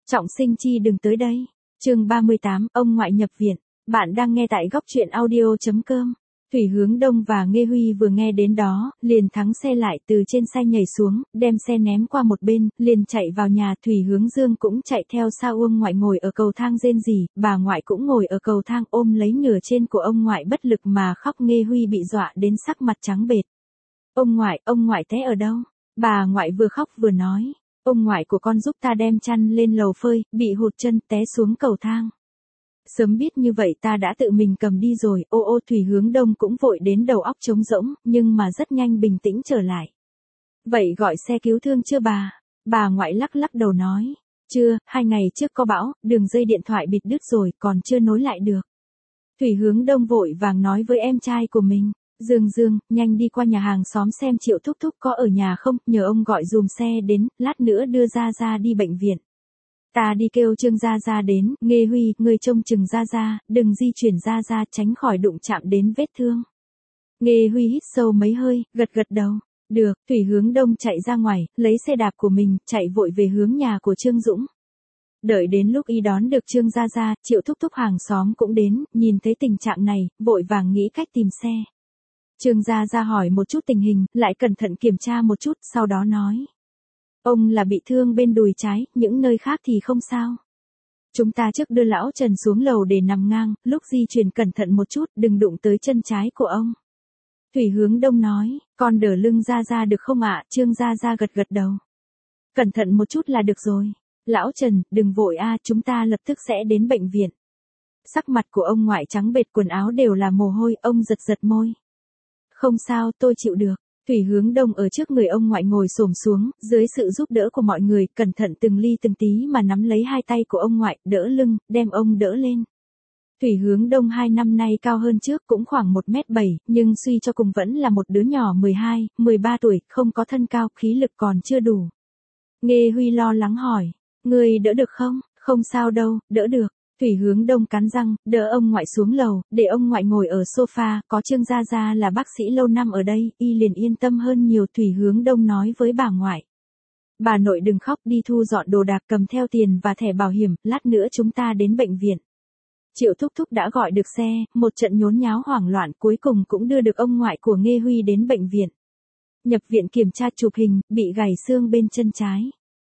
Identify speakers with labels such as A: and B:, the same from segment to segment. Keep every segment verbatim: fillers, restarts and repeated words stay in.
A: Trọng sinh chi đừng tới đây. Chương ba mươi tám, ông ngoại nhập viện. Bạn đang nghe tại góc truyện audio.com. Thủy Hướng Đông và Nghê Huy vừa nghe đến đó, liền thắng xe lại từ trên xe nhảy xuống, đem xe ném qua một bên, liền chạy vào nhà. Thủy Hướng Dương cũng chạy theo sau. Ông ngoại ngồi ở cầu thang rên rỉ, bà ngoại cũng ngồi ở cầu thang ôm lấy nửa trên của ông ngoại bất lực mà khóc. Nghê Huy bị dọa đến sắc mặt trắng bệch. Ông ngoại, ông ngoại té ở đâu? Bà ngoại vừa khóc vừa nói. Ông ngoại của con giúp ta đem chăn lên lầu phơi, bị hụt chân té xuống cầu thang. Sớm biết như vậy ta đã tự mình cầm đi rồi. Ô ô Thủy Hướng Đông cũng vội đến đầu óc trống rỗng, nhưng mà rất nhanh bình tĩnh trở lại. Vậy gọi xe cứu thương chưa bà? Bà ngoại lắc lắc đầu nói. Chưa, hai ngày trước có bão, đường dây điện thoại bịt đứt rồi, còn chưa nối lại được. Thủy Hướng Đông vội vàng nói với em trai của mình. Dương Dương, nhanh đi qua nhà hàng xóm xem Triệu thúc thúc có ở nhà không, nhờ ông gọi dùm xe đến, lát nữa đưa Gia Gia đi bệnh viện. Ta đi kêu Trương Gia Gia đến. Nghê Huy, ngươi trông chừng Gia Gia, đừng di chuyển Gia Gia, tránh khỏi đụng chạm đến vết thương. Nghê Huy hít sâu mấy hơi, gật gật đầu. Được. Thủy Hướng Đông chạy ra ngoài, lấy xe đạp của mình, chạy vội về hướng nhà của Trương Dũng. Đợi đến lúc y đón được Trương Gia Gia, Triệu thúc thúc hàng xóm cũng đến, nhìn thấy tình trạng này, vội vàng nghĩ cách tìm xe. Trương Gia Gia hỏi một chút tình hình, lại cẩn thận kiểm tra một chút, sau đó nói. Ông là bị thương bên đùi trái, những nơi khác thì không sao. Chúng ta trước đưa lão Trần xuống lầu để nằm ngang, lúc di chuyển cẩn thận một chút, đừng đụng tới chân trái của ông. Thủy Hướng Đông nói, con đỡ lưng Gia Gia được không ạ? Trương Gia Gia gật gật đầu. Cẩn thận một chút là được rồi. Lão Trần, đừng vội a, chúng ta lập tức sẽ đến bệnh viện. Sắc mặt của ông ngoại trắng bệch, quần áo đều là mồ hôi, ông giật giật môi. Không sao, tôi chịu được. Thủy Hướng Đông ở trước người ông ngoại ngồi xổm xuống, dưới sự giúp đỡ của mọi người, cẩn thận từng ly từng tí mà nắm lấy hai tay của ông ngoại, đỡ lưng, đem ông đỡ lên. Thủy Hướng Đông hai năm nay cao hơn trước cũng khoảng một mét bảy, nhưng suy cho cùng vẫn là một đứa nhỏ mười hai, mười ba tuổi, không có thân cao, khí lực còn chưa đủ. Nghê Huy lo lắng hỏi, người đỡ được không? Không sao đâu, đỡ được. Thủy Hướng Đông cắn răng, đỡ ông ngoại xuống lầu, để ông ngoại ngồi ở sofa, có Trương Gia Gia là bác sĩ lâu năm ở đây, y liền yên tâm hơn nhiều. Thủy Hướng Đông nói với bà ngoại. Bà nội đừng khóc, đi thu dọn đồ đạc, cầm theo tiền và thẻ bảo hiểm, lát nữa chúng ta đến bệnh viện. Triệu thúc thúc đã gọi được xe, một trận nhốn nháo hoảng loạn cuối cùng cũng đưa được ông ngoại của Nghê Huy đến bệnh viện. Nhập viện kiểm tra chụp hình, bị gãy xương bên chân trái.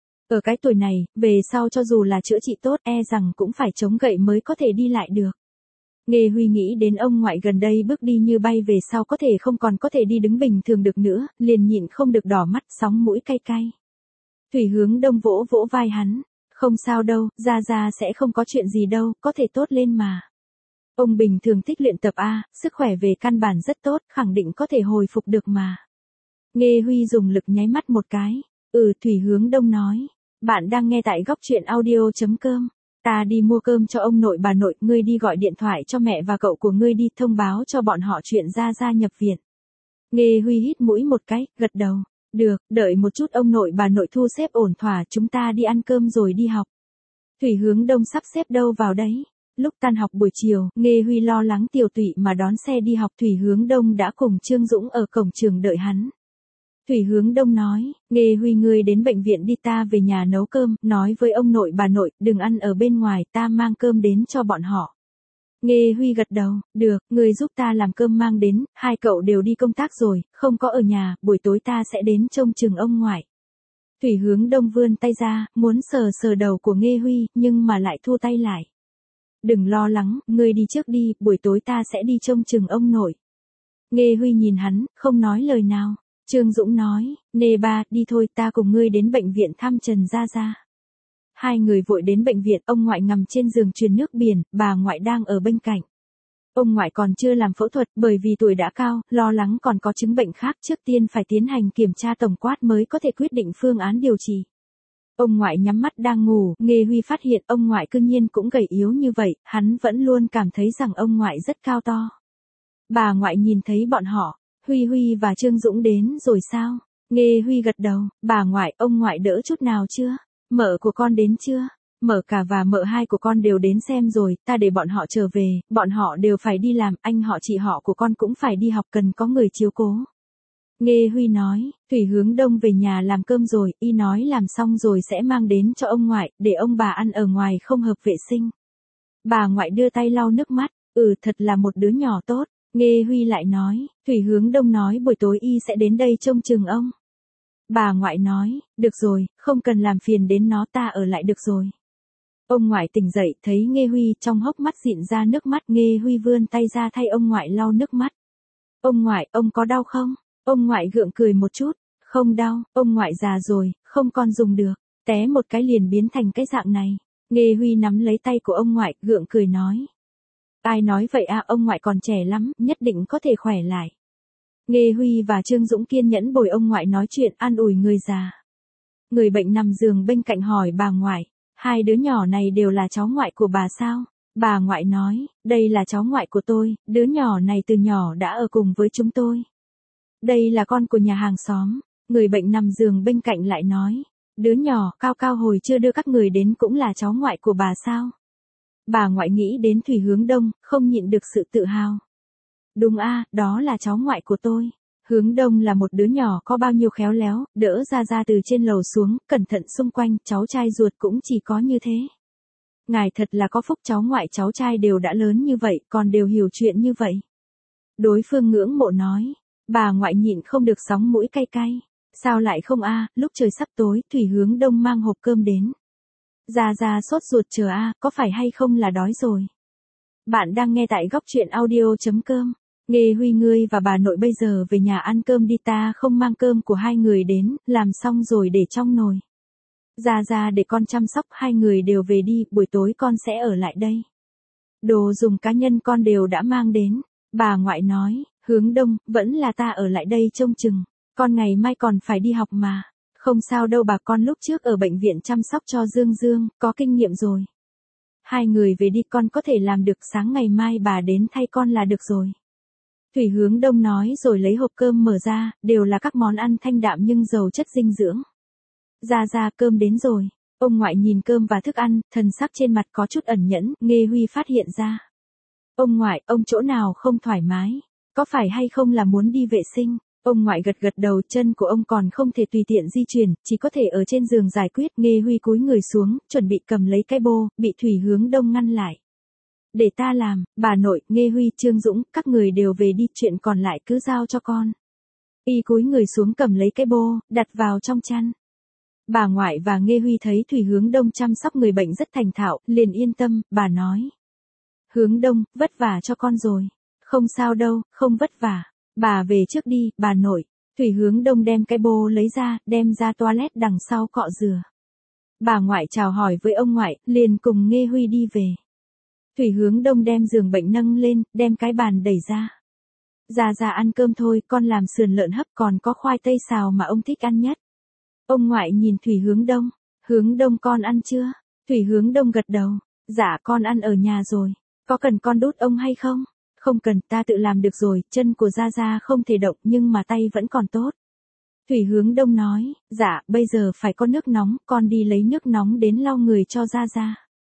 A: Ở cái tuổi này, về sau cho dù là chữa trị tốt, e rằng cũng phải chống gậy mới có thể đi lại được. Nghê Huy nghĩ đến ông ngoại gần đây bước đi như bay, về sau có thể không còn có thể đi đứng bình thường được nữa, liền nhịn không được đỏ mắt, sóng mũi cay cay. Thủy Hướng Đông vỗ vỗ vai hắn. Không sao đâu, Gia Gia sẽ không có chuyện gì đâu, có thể tốt lên mà. Ông bình thường thích luyện tập a, sức khỏe về căn bản rất tốt, khẳng định có thể hồi phục được mà. Nghê Huy dùng lực nháy mắt một cái. Ừ, Thủy Hướng Đông nói. Bạn đang nghe tại góc truyện audio.com. Ta đi mua cơm cho ông nội bà nội, ngươi đi gọi điện thoại cho mẹ và cậu của ngươi đi, thông báo cho bọn họ chuyện Gia Gia nhập viện. Nghê Huy hít mũi một cái, gật đầu. Được, đợi một chút ông nội bà nội thu xếp ổn thỏa, chúng ta đi ăn cơm rồi đi học. Thủy Hướng Đông sắp xếp đâu vào đấy. Lúc tan học buổi chiều, Nghê Huy lo lắng Tiểu Tụy mà đón xe đi học. Thủy Hướng Đông đã cùng Trương Dũng ở cổng trường đợi hắn. Thủy Hướng Đông nói, Nghê Huy ngươi đến bệnh viện đi, ta về nhà nấu cơm, nói với ông nội bà nội, đừng ăn ở bên ngoài, ta mang cơm đến cho bọn họ. Nghê Huy gật đầu, được, ngươi giúp ta làm cơm mang đến, hai cậu đều đi công tác rồi, không có ở nhà, buổi tối ta sẽ đến trông chừng ông ngoại. Thủy Hướng Đông vươn tay ra, muốn sờ sờ đầu của Nghê Huy, nhưng mà lại thu tay lại. Đừng lo lắng, ngươi đi trước đi, buổi tối ta sẽ đi trông chừng ông nội. Nghê Huy nhìn hắn, không nói lời nào. Trương Dũng nói, nê ba, đi thôi, ta cùng ngươi đến bệnh viện thăm Trần Gia Gia. Hai người vội đến bệnh viện, ông ngoại nằm trên giường truyền nước biển, bà ngoại đang ở bên cạnh. Ông ngoại còn chưa làm phẫu thuật, bởi vì tuổi đã cao, lo lắng còn có chứng bệnh khác, trước tiên phải tiến hành kiểm tra tổng quát mới có thể quyết định phương án điều trị. Ông ngoại nhắm mắt đang ngủ, Nghê Huy phát hiện ông ngoại cư nhiên cũng gầy yếu như vậy, hắn vẫn luôn cảm thấy rằng ông ngoại rất cao to. Bà ngoại nhìn thấy bọn họ. Huy Huy và Trương Dũng đến rồi sao? Nghê Huy gật đầu, bà ngoại, ông ngoại đỡ chút nào chưa? Mợ của con đến chưa? Mợ cả và mợ hai của con đều đến xem rồi, ta để bọn họ trở về, bọn họ đều phải đi làm, anh họ chị họ của con cũng phải đi học, cần có người chiếu cố. Nghê Huy nói, Thủy Hướng Đông về nhà làm cơm rồi, y nói làm xong rồi sẽ mang đến cho ông ngoại, để ông bà ăn ở ngoài không hợp vệ sinh. Bà ngoại đưa tay lau nước mắt, ừ thật là một đứa nhỏ tốt. Nghê Huy lại nói, Thủy Hướng Đông nói buổi tối y sẽ đến đây trông chừng ông. Bà ngoại nói, được rồi, không cần làm phiền đến nó, ta ở lại được rồi. Ông ngoại tỉnh dậy thấy Nghê Huy trong hốc mắt dịn ra nước mắt. Nghê Huy vươn tay ra thay ông ngoại lau nước mắt. Ông ngoại, ông có đau không? Ông ngoại gượng cười một chút, không đau, ông ngoại già rồi, không còn dùng được, té một cái liền biến thành cái dạng này. Nghê Huy nắm lấy tay của ông ngoại, gượng cười nói. Ai nói vậy à, ông ngoại còn trẻ lắm, nhất định có thể khỏe lại. Nghê Huy và Trương Dũng kiên nhẫn bồi ông ngoại nói chuyện an ủi người già. Người bệnh nằm giường bên cạnh hỏi bà ngoại, hai đứa nhỏ này đều là cháu ngoại của bà sao? Bà ngoại nói, đây là cháu ngoại của tôi, đứa nhỏ này từ nhỏ đã ở cùng với chúng tôi. Đây là con của nhà hàng xóm. Người bệnh nằm giường bên cạnh lại nói, đứa nhỏ cao cao hồi chưa đưa các người đến cũng là cháu ngoại của bà sao? Bà ngoại nghĩ đến Thủy Hướng Đông, không nhịn được sự tự hào. Đúng a, đó là cháu ngoại của tôi. Hướng Đông là một đứa nhỏ có bao nhiêu khéo léo, đỡ Gia Gia từ trên lầu xuống, cẩn thận xung quanh, cháu trai ruột cũng chỉ có như thế. Ngài thật là có phúc, cháu ngoại cháu trai đều đã lớn như vậy, còn đều hiểu chuyện như vậy. Đối phương ngưỡng mộ nói, bà ngoại nhịn không được sóng mũi cay cay. Sao lại không a, lúc trời sắp tối, Thủy Hướng Đông mang hộp cơm đến. Gia Gia sốt ruột chờ a, có phải hay không là đói rồi. Bạn đang nghe tại góc truyện audio.com. Nghê Huy, ngươi và bà nội bây giờ về nhà ăn cơm đi, ta không mang cơm của hai người đến, làm xong rồi để trong nồi. Gia Gia để con chăm sóc, hai người đều về đi, buổi tối con sẽ ở lại đây. Đồ dùng cá nhân con đều đã mang đến. Bà ngoại nói, Hướng Đông, vẫn là ta ở lại đây trông chừng. Con ngày mai còn phải đi học mà. Không sao đâu bà, con lúc trước ở bệnh viện chăm sóc cho Dương Dương, có kinh nghiệm rồi. Hai người về đi, con có thể làm được, sáng ngày mai bà đến thay con là được rồi. Thủy Hướng Đông nói rồi lấy hộp cơm mở ra, đều là các món ăn thanh đạm nhưng giàu chất dinh dưỡng. Gia Gia, cơm đến rồi. Ông ngoại nhìn cơm và thức ăn, thần sắc trên mặt có chút ẩn nhẫn. Nghê Huy phát hiện ra. Ông ngoại, ông chỗ nào không thoải mái? Có phải hay không là muốn đi vệ sinh? Ông ngoại gật gật đầu, chân của ông còn không thể tùy tiện di chuyển, chỉ có thể ở trên giường giải quyết. Nghê Huy cúi người xuống, chuẩn bị cầm lấy cái bô, bị Thủy Hướng Đông ngăn lại. Để ta làm, bà nội, Nghê Huy, Trương Dũng, các người đều về đi, chuyện còn lại cứ giao cho con. Y cúi người xuống cầm lấy cái bô, đặt vào trong chăn. Bà ngoại và Nghê Huy thấy Thủy Hướng Đông chăm sóc người bệnh rất thành thạo, liền yên tâm, bà nói. Hướng Đông, vất vả cho con rồi. Không sao đâu, không vất vả. Bà về trước đi, bà nội. Thủy Hướng Đông đem cái bô lấy ra, đem ra toilet đằng sau cọ rửa. Bà ngoại chào hỏi với ông ngoại, liền cùng Nghê Huy đi về. Thủy Hướng Đông đem giường bệnh nâng lên, đem cái bàn đẩy ra. Gia Gia ăn cơm thôi, con làm sườn lợn hấp còn có khoai tây xào mà ông thích ăn nhất. Ông ngoại nhìn Thủy Hướng Đông, Hướng Đông con ăn chưa? Thủy Hướng Đông gật đầu, dạ con ăn ở nhà rồi, có cần con đút ông hay không? Không cần, ta tự làm được rồi, chân của Gia Gia không thể động nhưng mà tay vẫn còn tốt. Thủy Hướng Đông nói, dạ, bây giờ phải có nước nóng, con đi lấy nước nóng đến lau người cho Gia Gia.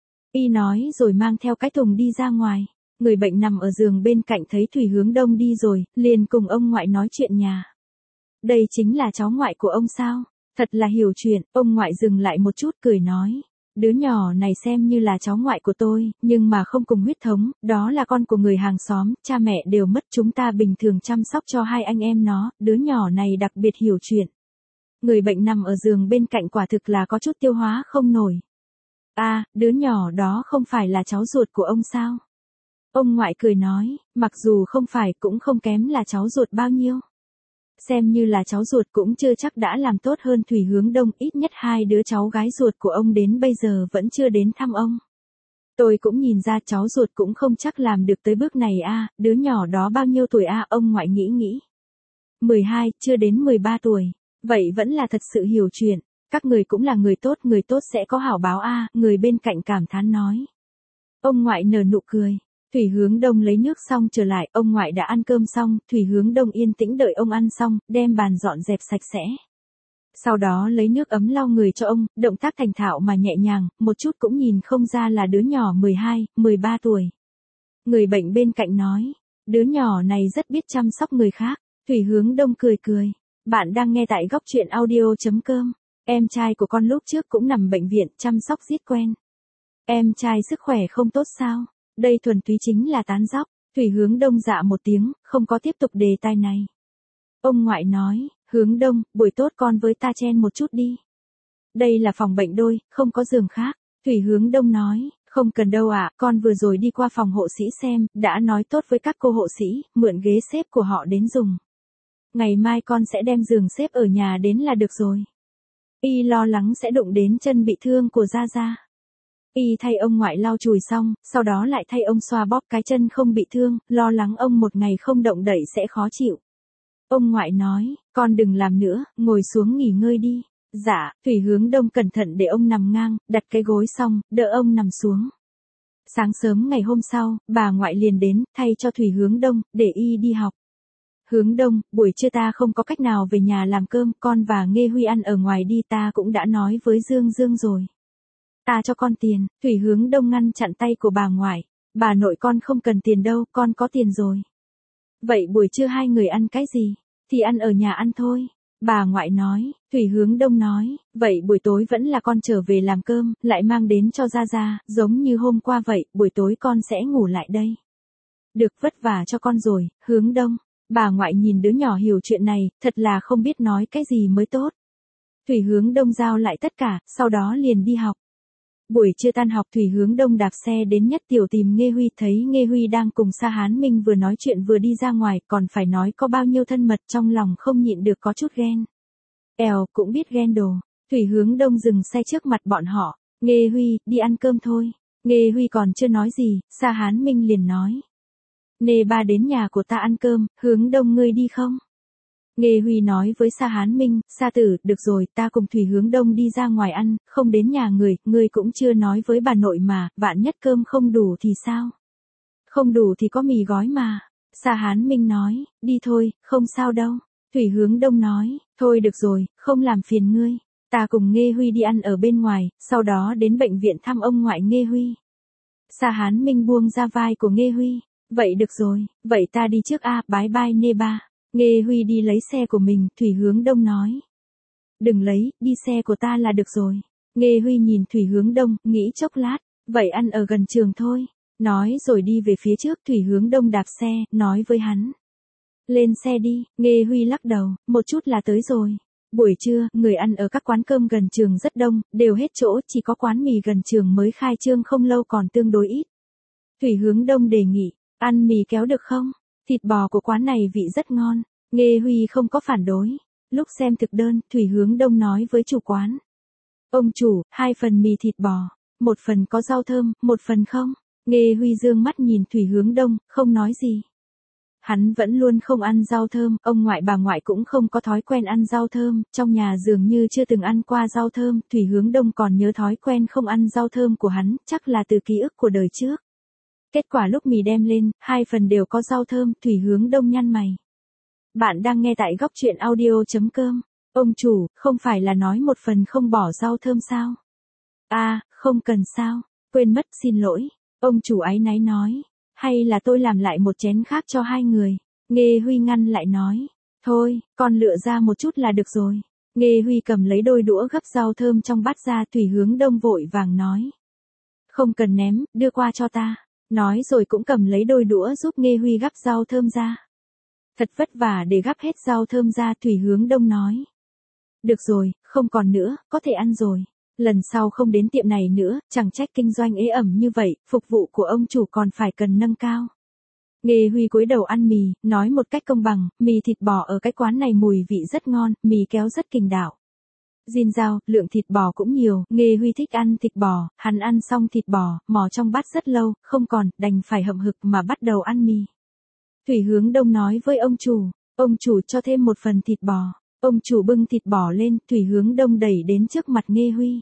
A: Y nói rồi mang theo cái thùng đi ra ngoài. Người bệnh nằm ở giường bên cạnh thấy Thủy Hướng Đông đi rồi, liền cùng ông ngoại nói chuyện nhà. Đây chính là cháu ngoại của ông sao? Thật là hiểu chuyện. Ông ngoại dừng lại một chút cười nói. Đứa nhỏ này xem như là cháu ngoại của tôi, nhưng mà không cùng huyết thống, đó là con của người hàng xóm, cha mẹ đều mất, chúng ta bình thường chăm sóc cho hai anh em nó, đứa nhỏ này đặc biệt hiểu chuyện. Người bệnh nằm ở giường bên cạnh quả thực là có chút tiêu hóa không nổi. À, đứa nhỏ đó không phải là cháu ruột của ông sao? Ông ngoại cười nói, mặc dù không phải cũng không kém là cháu ruột bao nhiêu. Xem như là cháu ruột cũng chưa chắc đã làm tốt hơn Thủy Hướng Đông, ít nhất hai đứa cháu gái ruột của ông đến bây giờ vẫn chưa đến thăm ông. Tôi cũng nhìn ra cháu ruột cũng không chắc làm được tới bước này a, à, đứa nhỏ đó bao nhiêu tuổi a, à? Ông ngoại nghĩ nghĩ. mười hai, chưa đến mười ba tuổi, vậy vẫn là thật sự hiểu chuyện. Các người cũng là người tốt, người tốt sẽ có hảo báo a, à, người bên cạnh cảm thán nói. Ông ngoại nở nụ cười. Thủy Hướng Đông lấy nước xong trở lại, ông ngoại đã ăn cơm xong, Thủy Hướng Đông yên tĩnh đợi ông ăn xong, đem bàn dọn dẹp sạch sẽ. Sau đó lấy nước ấm lau người cho ông, động tác thành thạo mà nhẹ nhàng, một chút cũng nhìn không ra là đứa nhỏ mười hai, mười ba tuổi. Người bệnh bên cạnh nói, đứa nhỏ này rất biết chăm sóc người khác. Thủy Hướng Đông cười cười. Bạn đang nghe tại góc chuyện audio.com. Em trai của con lúc trước cũng nằm bệnh viện chăm sóc giết quen. Em trai sức khỏe không tốt sao? Đây thuần túy chính là tán dóc. Thủy Hướng Đông dạ một tiếng, không có tiếp tục đề tài này. Ông ngoại nói, Hướng Đông, buổi tốt con với ta chen một chút đi. Đây là phòng bệnh đôi, không có giường khác. Thủy Hướng Đông nói, không cần đâu ạ, à, con vừa rồi đi qua phòng hộ sĩ xem, đã nói tốt với các cô hộ sĩ, mượn ghế xếp của họ đến dùng. Ngày mai con sẽ đem giường xếp ở nhà đến là được rồi. Y lo lắng sẽ đụng đến chân bị thương của Gia Gia. Y thay ông ngoại lau chùi xong, sau đó lại thay ông xoa bóp cái chân không bị thương, lo lắng ông một ngày không động đậy sẽ khó chịu. Ông ngoại nói, con đừng làm nữa, ngồi xuống nghỉ ngơi đi. Dạ, Thủy Hướng Đông cẩn thận để ông nằm ngang, đặt cái gối xong, đỡ ông nằm xuống. Sáng sớm ngày hôm sau, bà ngoại liền đến, thay cho Thủy Hướng Đông, để y đi học. Hướng Đông, buổi trưa ta không có cách nào về nhà làm cơm, con và Nghê Huy ăn ở ngoài đi, ta cũng đã nói với Dương Dương rồi. Ta cho con tiền. Thủy Hướng Đông ngăn chặn tay của bà ngoại. Bà nội con không cần tiền đâu, con có tiền rồi. Vậy buổi trưa hai người ăn cái gì? Thì ăn ở nhà ăn thôi. Bà ngoại nói. Thủy Hướng Đông nói, vậy buổi tối vẫn là con trở về làm cơm, lại mang đến cho Gia Gia, giống như hôm qua vậy, buổi tối con sẽ ngủ lại đây. Được, vất vả cho con rồi, Hướng Đông. Bà ngoại nhìn đứa nhỏ hiểu chuyện này, thật là không biết nói cái gì mới tốt. Thủy Hướng Đông giao lại tất cả, sau đó liền đi học. Buổi trưa tan học, Thủy Hướng Đông đạp xe đến Nhất Tiểu tìm Nghê Huy, thấy Nghê Huy đang cùng Sa Hán Minh vừa nói chuyện vừa đi ra ngoài, còn phải nói có bao nhiêu thân mật, trong lòng không nhịn được có chút ghen. Èo, cũng biết ghen đồ. Thủy Hướng Đông dừng xe trước mặt bọn họ. Nghê Huy, đi ăn cơm thôi. Nghê Huy còn chưa nói gì, Sa Hán Minh liền nói. Nê ba đến nhà của ta ăn cơm, Hướng Đông ngươi đi không? Nghê Huy nói với Sa Hán Minh, Sa tử, được rồi, ta cùng Thủy Hướng Đông đi ra ngoài ăn, không đến nhà người, ngươi cũng chưa nói với bà nội mà, vạn nhất cơm không đủ thì sao? Không đủ thì có mì gói mà. Sa Hán Minh nói, đi thôi, không sao đâu. Thủy Hướng Đông nói, thôi được rồi, không làm phiền ngươi. Ta cùng Nghê Huy đi ăn ở bên ngoài, sau đó đến bệnh viện thăm ông ngoại Nghê Huy. Sa Hán Minh buông ra vai của Nghê Huy. Vậy được rồi, vậy ta đi trước a, bái bai Nê ba. Nghê Huy đi lấy xe của mình, Thủy Hướng Đông nói. Đừng lấy, đi xe của ta là được rồi. Nghê Huy nhìn Thủy Hướng Đông, nghĩ chốc lát, vậy ăn ở gần trường thôi. Nói rồi đi về phía trước, Thủy Hướng Đông đạp xe, nói với hắn. Lên xe đi, Nghê Huy lắc đầu, một chút là tới rồi. Buổi trưa, người ăn ở các quán cơm gần trường rất đông, đều hết chỗ, chỉ có quán mì gần trường mới khai trương không lâu còn tương đối ít. Thủy Hướng Đông đề nghị, ăn mì kéo được không? Thịt bò của quán này vị rất ngon. Nghê Huy không có phản đối. Lúc xem thực đơn, Thủy Hướng Đông nói với chủ quán. Ông chủ, hai phần mì thịt bò. Một phần có rau thơm, một phần không. Nghê Huy dương mắt nhìn Thủy Hướng Đông, không nói gì. Hắn vẫn luôn không ăn rau thơm, ông ngoại bà ngoại cũng không có thói quen ăn rau thơm, trong nhà dường như chưa từng ăn qua rau thơm, Thủy Hướng Đông còn nhớ thói quen không ăn rau thơm của hắn, chắc là từ ký ức của đời trước. Kết quả lúc mì đem lên, hai phần đều có rau thơm, Thủy Hướng Đông nhăn mày. Bạn đang nghe tại góc chuyện audio.com. Ông chủ, không phải là nói một phần không bỏ rau thơm sao? À, không cần sao, quên mất, xin lỗi. Ông chủ áy náy nói. Hay là tôi làm lại một chén khác cho hai người. Nghê Huy ngăn lại nói. Thôi, con lựa ra một chút là được rồi. Nghê Huy cầm lấy đôi đũa gấp rau thơm trong bát ra, Thủy Hướng Đông vội vàng nói. Không cần ném, đưa qua cho ta. Nói rồi cũng cầm lấy đôi đũa giúp Nghê Huy gắp rau thơm ra. Thật vất vả để gắp hết rau thơm ra, Thủy Hướng Đông nói. Được rồi, không còn nữa, có thể ăn rồi. Lần sau không đến tiệm này nữa, chẳng trách kinh doanh ế ẩm như vậy, phục vụ của ông chủ còn phải cần nâng cao. Nghê Huy cúi đầu ăn mì, nói một cách công bằng, mì thịt bò ở cái quán này mùi vị rất ngon, mì kéo rất kình đạo. Diên dao, lượng thịt bò cũng nhiều, Nghê Huy thích ăn thịt bò, hắn ăn xong thịt bò, mò trong bát rất lâu, không còn, đành phải hậm hực mà bắt đầu ăn mì. Thủy Hướng Đông nói với ông chủ, ông chủ cho thêm một phần thịt bò. Ông chủ bưng thịt bò lên, Thủy Hướng Đông đẩy đến trước mặt Nghê Huy.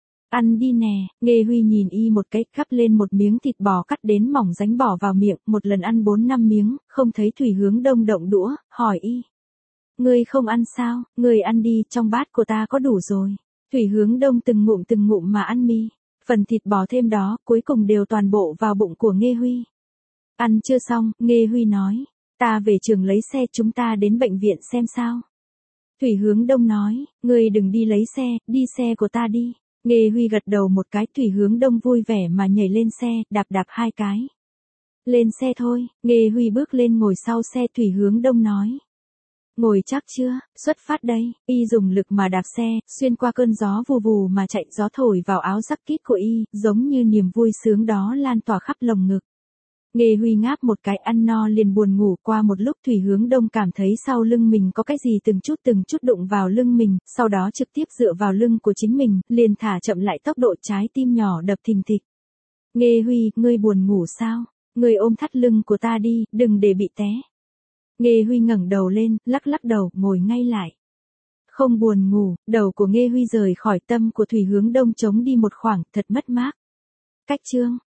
A: Ăn đi nè, Nghê Huy nhìn y một cái, gắp lên một miếng thịt bò cắt đến mỏng ránh bỏ vào miệng, một lần ăn bốn năm miếng, không thấy Thủy Hướng Đông động đũa, hỏi y. Ngươi không ăn sao, ngươi ăn đi, trong bát của ta có đủ rồi. Thủy Hướng Đông từng ngụm từng ngụm mà ăn mì, phần thịt bò thêm đó, cuối cùng đều toàn bộ vào bụng của Nghê Huy. Ăn chưa xong, Nghê Huy nói. Ta về trường lấy xe, chúng ta đến bệnh viện xem sao. Thủy Hướng Đông nói, ngươi đừng đi lấy xe, đi xe của ta đi. Nghê Huy gật đầu một cái, Thủy Hướng Đông vui vẻ mà nhảy lên xe, đạp đạp hai cái. Lên xe thôi, Nghê Huy bước lên ngồi sau xe, Thủy Hướng Đông nói. Ngồi chắc chưa, xuất phát đây, y dùng lực mà đạp xe, xuyên qua cơn gió vù vù mà chạy, gió thổi vào áo jacket của y, giống như niềm vui sướng đó lan tỏa khắp lồng ngực. Nghê Huy ngáp một cái, ăn no liền buồn ngủ. Qua một lúc Thủy Hướng Đông cảm thấy sau lưng mình có cái gì từng chút từng chút đụng vào lưng mình, sau đó trực tiếp dựa vào lưng của chính mình, liền thả chậm lại tốc độ, trái tim nhỏ đập thình thịch. Nghê Huy, ngươi buồn ngủ sao? Ngươi ôm thắt lưng của ta đi, đừng để bị té. Nghê Huy ngẩng đầu lên, lắc lắc đầu, ngồi ngay lại. Không buồn ngủ, đầu của Nghê Huy rời khỏi tâm của Thủy Hướng Đông, chống đi một khoảng, thật mất mát. Cách chương